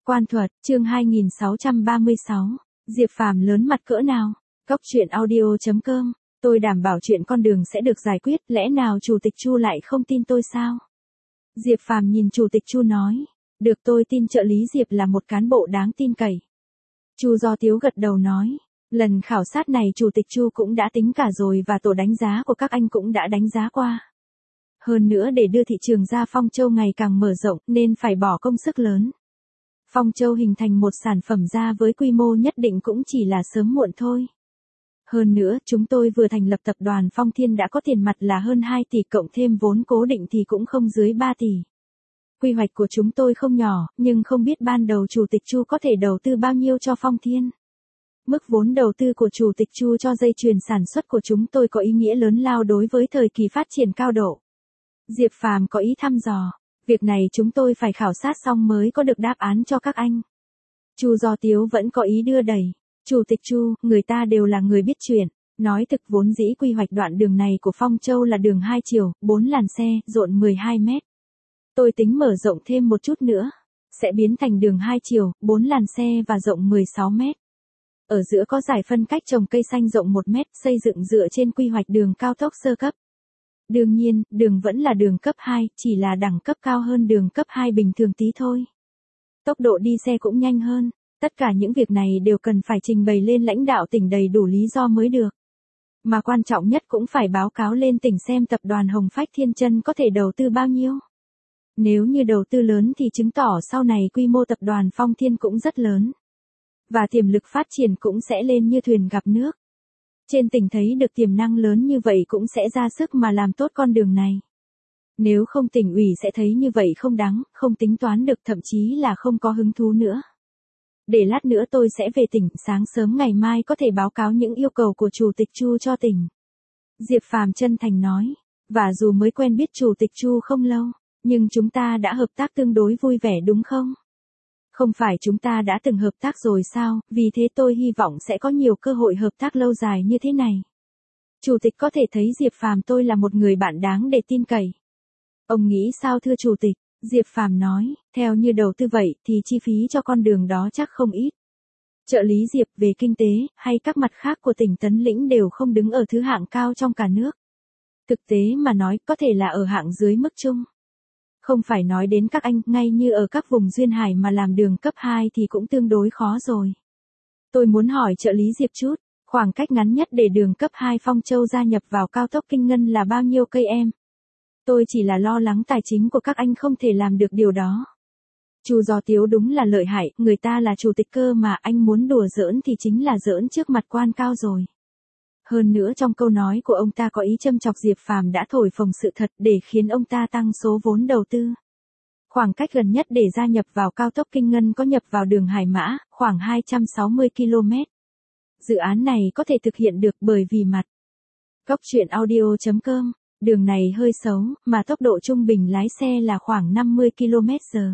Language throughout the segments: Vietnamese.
Quan thuật, chương 2636. Diệp Phàm lớn mặt cỡ nào? Cóc truyện audio.com. Tôi đảm bảo chuyện con đường sẽ được giải quyết, lẽ nào Chủ tịch Chu lại không tin tôi sao? Diệp Phàm nhìn Chủ tịch Chu nói. Được, tôi tin trợ lý Diệp là một cán bộ đáng tin cậy. Chu Do Tiếu gật đầu nói. Lần khảo sát này Chủ tịch Chu cũng đã tính cả rồi và tổ đánh giá của các anh cũng đã đánh giá qua. Hơn nữa để đưa thị trường ra Phong Châu ngày càng mở rộng nên phải bỏ công sức lớn. Phong Châu hình thành một sản phẩm da với quy mô nhất định cũng chỉ là sớm muộn thôi. Hơn nữa, chúng tôi vừa thành lập tập đoàn Phong Thiên đã có tiền mặt là hơn 2 tỷ cộng thêm vốn cố định thì cũng không dưới 3 tỷ. Quy hoạch của chúng tôi không nhỏ, nhưng không biết ban đầu Chủ tịch Chu có thể đầu tư bao nhiêu cho Phong Thiên. Mức vốn đầu tư của Chủ tịch Chu cho dây chuyền sản xuất của chúng tôi có ý nghĩa lớn lao đối với thời kỳ phát triển cao độ. Diệp Phàm có ý thăm dò. Việc này chúng tôi phải khảo sát xong mới có được đáp án cho các anh. Chu Do Tiếu vẫn có ý đưa đẩy. Chủ tịch Chu, người ta đều là người biết chuyện. Nói thực vốn dĩ quy hoạch đoạn đường này của Phong Châu là đường 2 chiều, 4 làn xe, rộng 12 mét. Tôi tính mở rộng thêm một chút nữa. Sẽ biến thành đường 2 chiều, 4 làn xe và rộng 16 mét. Ở giữa có giải phân cách trồng cây xanh rộng 1 mét, xây dựng dựa trên quy hoạch đường cao tốc sơ cấp. Đương nhiên, đường vẫn là đường cấp 2, chỉ là đẳng cấp cao hơn đường cấp 2 bình thường tí thôi. Tốc độ đi xe cũng nhanh hơn. Tất cả những việc này đều cần phải trình bày lên lãnh đạo tỉnh đầy đủ lý do mới được. Mà quan trọng nhất cũng phải báo cáo lên tỉnh xem tập đoàn Hồng Phách Thiên Chân có thể đầu tư bao nhiêu. Nếu như đầu tư lớn thì chứng tỏ sau này quy mô tập đoàn Phong Thiên cũng rất lớn. Và tiềm lực phát triển cũng sẽ lên như thuyền gặp nước. Trên tỉnh thấy được tiềm năng lớn như vậy cũng sẽ ra sức mà làm tốt con đường này. Nếu không tỉnh ủy sẽ thấy như vậy không đáng, không tính toán được thậm chí là không có hứng thú nữa. Để lát nữa tôi sẽ về tỉnh, sáng sớm ngày mai có thể báo cáo những yêu cầu của Chủ tịch Chu cho tỉnh. Diệp Phàm chân thành nói, và dù mới quen biết Chủ tịch Chu không lâu, nhưng chúng ta đã hợp tác tương đối vui vẻ đúng không? Không phải chúng ta đã từng hợp tác rồi sao, vì thế tôi hy vọng sẽ có nhiều cơ hội hợp tác lâu dài như thế này. Chủ tịch có thể thấy Diệp Phàm tôi là một người bạn đáng để tin cậy. Ông nghĩ sao thưa Chủ tịch? Diệp Phàm nói, theo như đầu tư vậy thì chi phí cho con đường đó chắc không ít. Trợ lý Diệp về kinh tế, hay các mặt khác của tỉnh Tấn Lĩnh đều không đứng ở thứ hạng cao trong cả nước. Thực tế mà nói, có thể là ở hạng dưới mức trung. Không phải nói đến các anh, ngay như ở các vùng duyên hải mà làm đường cấp 2 thì cũng tương đối khó rồi. Tôi muốn hỏi trợ lý Diệp chút, khoảng cách ngắn nhất để đường cấp 2 Phong Châu gia nhập vào cao tốc Kinh Ngân là bao nhiêu cây em? Tôi chỉ là lo lắng tài chính của các anh không thể làm được điều đó. Chu Do Tiếu đúng là lợi hại, người ta là chủ tịch cơ mà anh muốn đùa giỡn thì chính là giỡn trước mặt quan cao rồi. Hơn nữa trong câu nói của ông ta có ý châm chọc Diệp Phàm đã thổi phồng sự thật để khiến ông ta tăng số vốn đầu tư. Khoảng cách gần nhất để gia nhập vào cao tốc Kinh Ngân có nhập vào đường Hải Mã, khoảng 260 km. Dự án này có thể thực hiện được bởi vì mặt. Cóc truyện audio.com. Đường này hơi xấu, mà tốc độ trung bình lái xe là khoảng 50 km/h.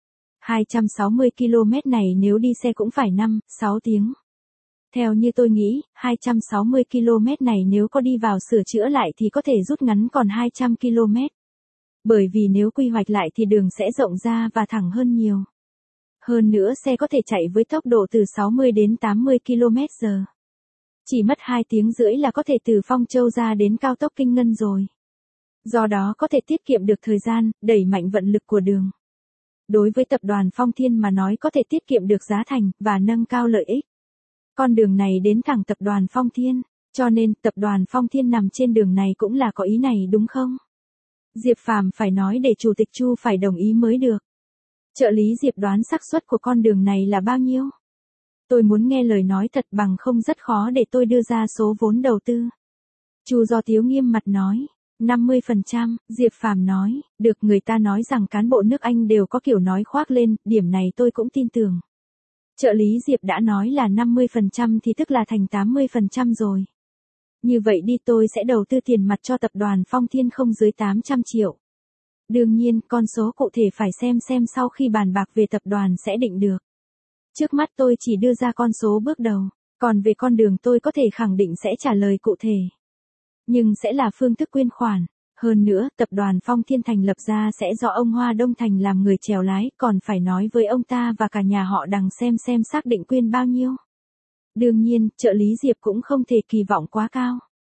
260 km này nếu đi xe cũng phải 5-6 tiếng. Theo như tôi nghĩ, 260 km này nếu có đi vào sửa chữa lại thì có thể rút ngắn còn 200 km. Bởi vì nếu quy hoạch lại thì đường sẽ rộng ra và thẳng hơn nhiều. Hơn nữa xe có thể chạy với tốc độ từ 60 đến 80 km/h. Chỉ mất 2 tiếng rưỡi là có thể từ Phong Châu ra đến cao tốc Kinh Ngân rồi. Do đó có thể tiết kiệm được thời gian, đẩy mạnh vận lực của đường. Đối với tập đoàn Phong Thiên mà nói có thể tiết kiệm được giá thành và nâng cao lợi ích. Con đường này đến thẳng tập đoàn Phong Thiên, cho nên tập đoàn Phong Thiên nằm trên đường này cũng là có ý này đúng không? Diệp Phàm phải nói để Chủ tịch Chu phải đồng ý mới được. Trợ lý Diệp đoán xác suất của con đường này là bao nhiêu? Tôi muốn nghe lời nói thật bằng không rất khó để tôi đưa ra số vốn đầu tư. Chu Do Tiếu nghiêm mặt nói, 50%, Diệp Phàm nói, được người ta nói rằng cán bộ nước Anh đều có kiểu nói khoác lên, điểm này tôi cũng tin tưởng. Trợ lý Diệp đã nói là 50% thì tức là thành 80% rồi. Như vậy đi tôi sẽ đầu tư tiền mặt cho tập đoàn Phong Thiên không dưới 800 triệu. Đương nhiên, con số cụ thể phải xem sau khi bàn bạc về tập đoàn sẽ định được. Trước mắt tôi chỉ đưa ra con số bước đầu, còn về con đường tôi có thể khẳng định sẽ trả lời cụ thể. Nhưng sẽ là phương thức quyên khoản. Hơn nữa, tập đoàn Phong Thiên thành lập ra sẽ do ông Hoa Đông Thành làm người chèo lái, còn phải nói với ông ta và cả nhà họ Đằng xem xác định quyên bao nhiêu. Đương nhiên, trợ lý Diệp cũng không thể kỳ vọng quá cao.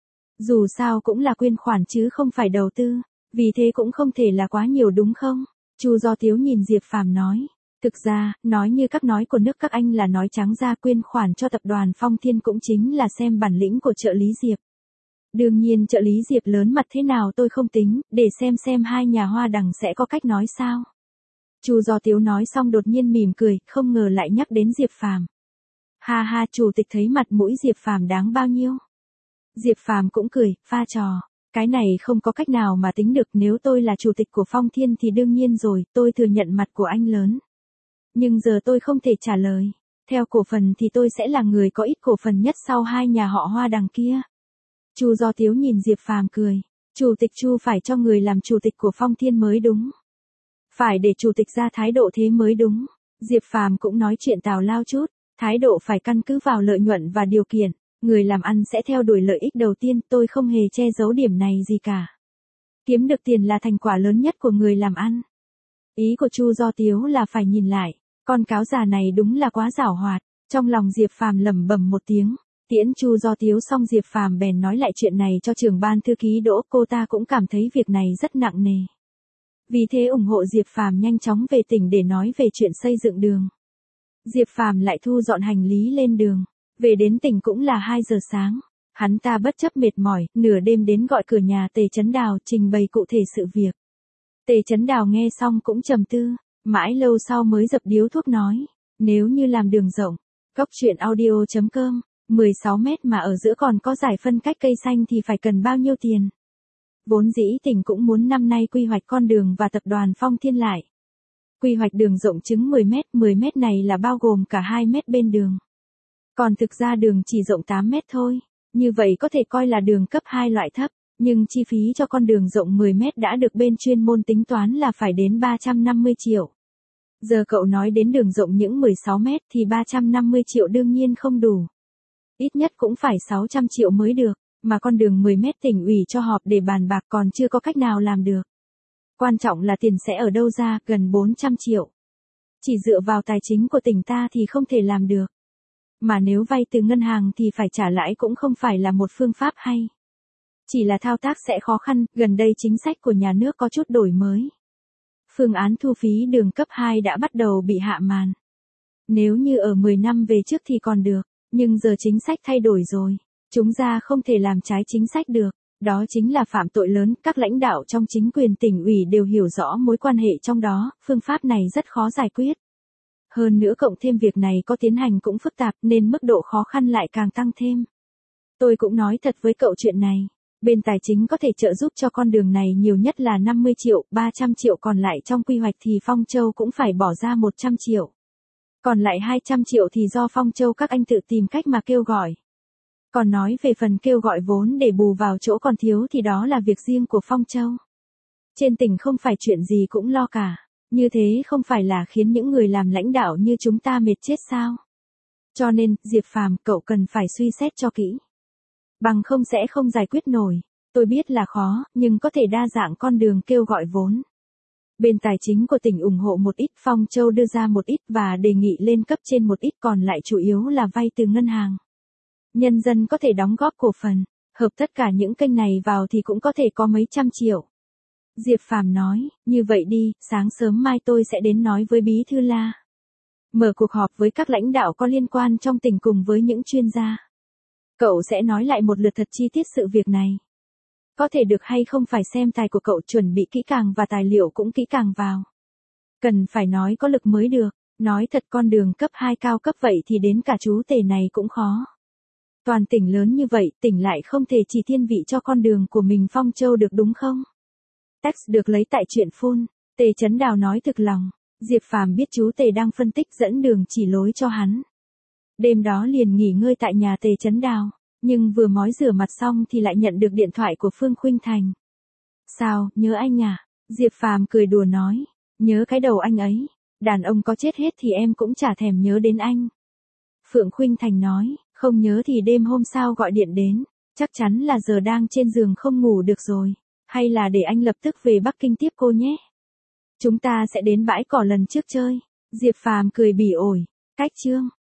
Dù sao cũng là quyên khoản chứ không phải đầu tư, vì thế cũng không thể là quá nhiều đúng không? Chu Do Tiếu nhìn Diệp Phàm nói. Thực ra, nói như các nói của nước các anh là nói trắng ra, quyên khoản cho tập đoàn Phong Thiên cũng chính là xem bản lĩnh của trợ lý Diệp. Đương nhiên trợ lý Diệp lớn mặt thế nào tôi không tính, để xem hai nhà Hoa Đằng sẽ có cách nói sao. Chu Do Tiếu nói xong đột nhiên mỉm cười, không ngờ lại nhắc đến Diệp Phàm. Ha ha, chủ tịch thấy mặt mũi Diệp Phàm đáng bao nhiêu. Diệp Phàm cũng cười, pha trò. Cái này không có cách nào mà tính được, nếu tôi là chủ tịch của Phong Thiên thì đương nhiên rồi, tôi thừa nhận mặt của anh lớn. Nhưng giờ tôi không thể trả lời. Theo cổ phần thì tôi sẽ là người có ít cổ phần nhất sau hai nhà họ Hoa Đằng kia. Chu Do Tiếu nhìn Diệp Phàm cười. Chủ tịch Chu phải cho người làm chủ tịch của Phong Thiên mới đúng. Phải để chủ tịch ra thái độ thế mới đúng. Diệp Phàm cũng nói chuyện tào lao chút. Thái độ phải căn cứ vào lợi nhuận và điều kiện. Người làm ăn sẽ theo đuổi lợi ích đầu tiên, tôi không hề che giấu điểm này gì cả. Kiếm được tiền là thành quả lớn nhất của người làm ăn. Ý của Chu Do Tiếu là phải nhìn lại. Con cáo già này đúng là quá giảo hoạt. Trong lòng Diệp Phàm lẩm bẩm một tiếng. Tiễn Chu Do Tiếu xong Diệp Phàm bèn nói lại chuyện này cho trưởng ban thư ký Đỗ, cô ta cũng cảm thấy việc này rất nặng nề. Vì thế ủng hộ Diệp Phàm nhanh chóng về tỉnh để nói về chuyện xây dựng đường. Diệp Phàm lại thu dọn hành lý lên đường. Về đến tỉnh cũng là 2 giờ sáng. Hắn ta bất chấp mệt mỏi, nửa đêm đến gọi cửa nhà Tề Chấn Đào trình bày cụ thể sự việc. Tề Chấn Đào nghe xong cũng trầm tư, mãi lâu sau mới dập điếu thuốc nói, nếu như làm đường rộng, Cóc Truyện Audio.com, 16 mét mà ở giữa còn có giải phân cách cây xanh thì phải cần bao nhiêu tiền? Vốn dĩ tỉnh cũng muốn năm nay quy hoạch con đường và tập đoàn Phong Thiên lại. Quy hoạch đường rộng chừng 10 mét này là bao gồm cả 2 mét bên đường. Còn thực ra đường chỉ rộng 8 mét thôi, như vậy có thể coi là đường cấp 2 loại thấp, nhưng chi phí cho con đường rộng 10 mét đã được bên chuyên môn tính toán là phải đến 350 triệu. Giờ cậu nói đến đường rộng những 16 mét thì 350 triệu đương nhiên không đủ. Ít nhất cũng phải 600 triệu mới được, mà con đường 10 mét tỉnh ủy cho họp để bàn bạc còn chưa có cách nào làm được. Quan trọng là tiền sẽ ở đâu ra, gần 400 triệu. Chỉ dựa vào tài chính của tỉnh ta thì không thể làm được. Mà nếu vay từ ngân hàng thì phải trả lãi cũng không phải là một phương pháp hay. Chỉ là thao tác sẽ khó khăn, gần đây chính sách của nhà nước có chút đổi mới. Phương án thu phí đường cấp 2 đã bắt đầu bị hạ màn. Nếu như ở 10 năm về trước thì còn được, nhưng giờ chính sách thay đổi rồi. Chúng ta không thể làm trái chính sách được, đó chính là phạm tội lớn, các lãnh đạo trong chính quyền tỉnh ủy đều hiểu rõ mối quan hệ trong đó, phương pháp này rất khó giải quyết. Hơn nữa cộng thêm việc này có tiến hành cũng phức tạp nên mức độ khó khăn lại càng tăng thêm. Tôi cũng nói thật với cậu chuyện này, bên tài chính có thể trợ giúp cho con đường này nhiều nhất là 50 triệu, 300 triệu còn lại trong quy hoạch thì Phong Châu cũng phải bỏ ra 100 triệu. Còn lại 200 triệu thì do Phong Châu các anh tự tìm cách mà kêu gọi. Còn nói về phần kêu gọi vốn để bù vào chỗ còn thiếu thì đó là việc riêng của Phong Châu. Trên tỉnh không phải chuyện gì cũng lo cả. Như thế không phải là khiến những người làm lãnh đạo như chúng ta mệt chết sao? Cho nên, Diệp Phàm, cậu cần phải suy xét cho kỹ. Bằng không sẽ không giải quyết nổi. Tôi biết là khó, nhưng có thể đa dạng con đường kêu gọi vốn. Bên tài chính của tỉnh ủng hộ một ít, Phong Châu đưa ra một ít và đề nghị lên cấp trên một ít, còn lại chủ yếu là vay từ ngân hàng. Nhân dân có thể đóng góp cổ phần, hợp tất cả những kênh này vào thì cũng có thể có mấy trăm triệu. Diệp Phàm nói, như vậy đi, sáng sớm mai tôi sẽ đến nói với Bí Thư La. Mở cuộc họp với các lãnh đạo có liên quan trong tỉnh cùng với những chuyên gia. Cậu sẽ nói lại một lượt thật chi tiết sự việc này. Có thể được hay không phải xem tài của cậu chuẩn bị kỹ càng và tài liệu cũng kỹ càng vào. Cần phải nói có lực mới được, nói thật con đường cấp 2 cao cấp vậy thì đến cả chú Tề này cũng khó. Toàn tỉnh lớn như vậy, tỉnh lại không thể chỉ thiên vị cho con đường của mình Phong Châu được đúng không? Text được lấy tại truyện phun, Tề Chấn Đào nói thực lòng, Diệp Phàm biết chú Tề đang phân tích dẫn đường chỉ lối cho hắn. Đêm đó liền nghỉ ngơi tại nhà Tề Chấn Đào, nhưng vừa mói rửa mặt xong thì lại nhận được điện thoại của Phương Khuynh Thành. Sao, nhớ anh à? Diệp Phàm cười đùa nói, nhớ cái đầu anh ấy, đàn ông có chết hết thì em cũng chả thèm nhớ đến anh. Phượng Khuynh Thành nói, không nhớ thì đêm hôm sau gọi điện đến, chắc chắn là giờ đang trên giường không ngủ được rồi. Hay là để anh lập tức về Bắc Kinh tiếp cô nhé. Chúng ta sẽ đến bãi cỏ lần trước chơi. Diệp Phàm cười bỉ ổi. Cách chương.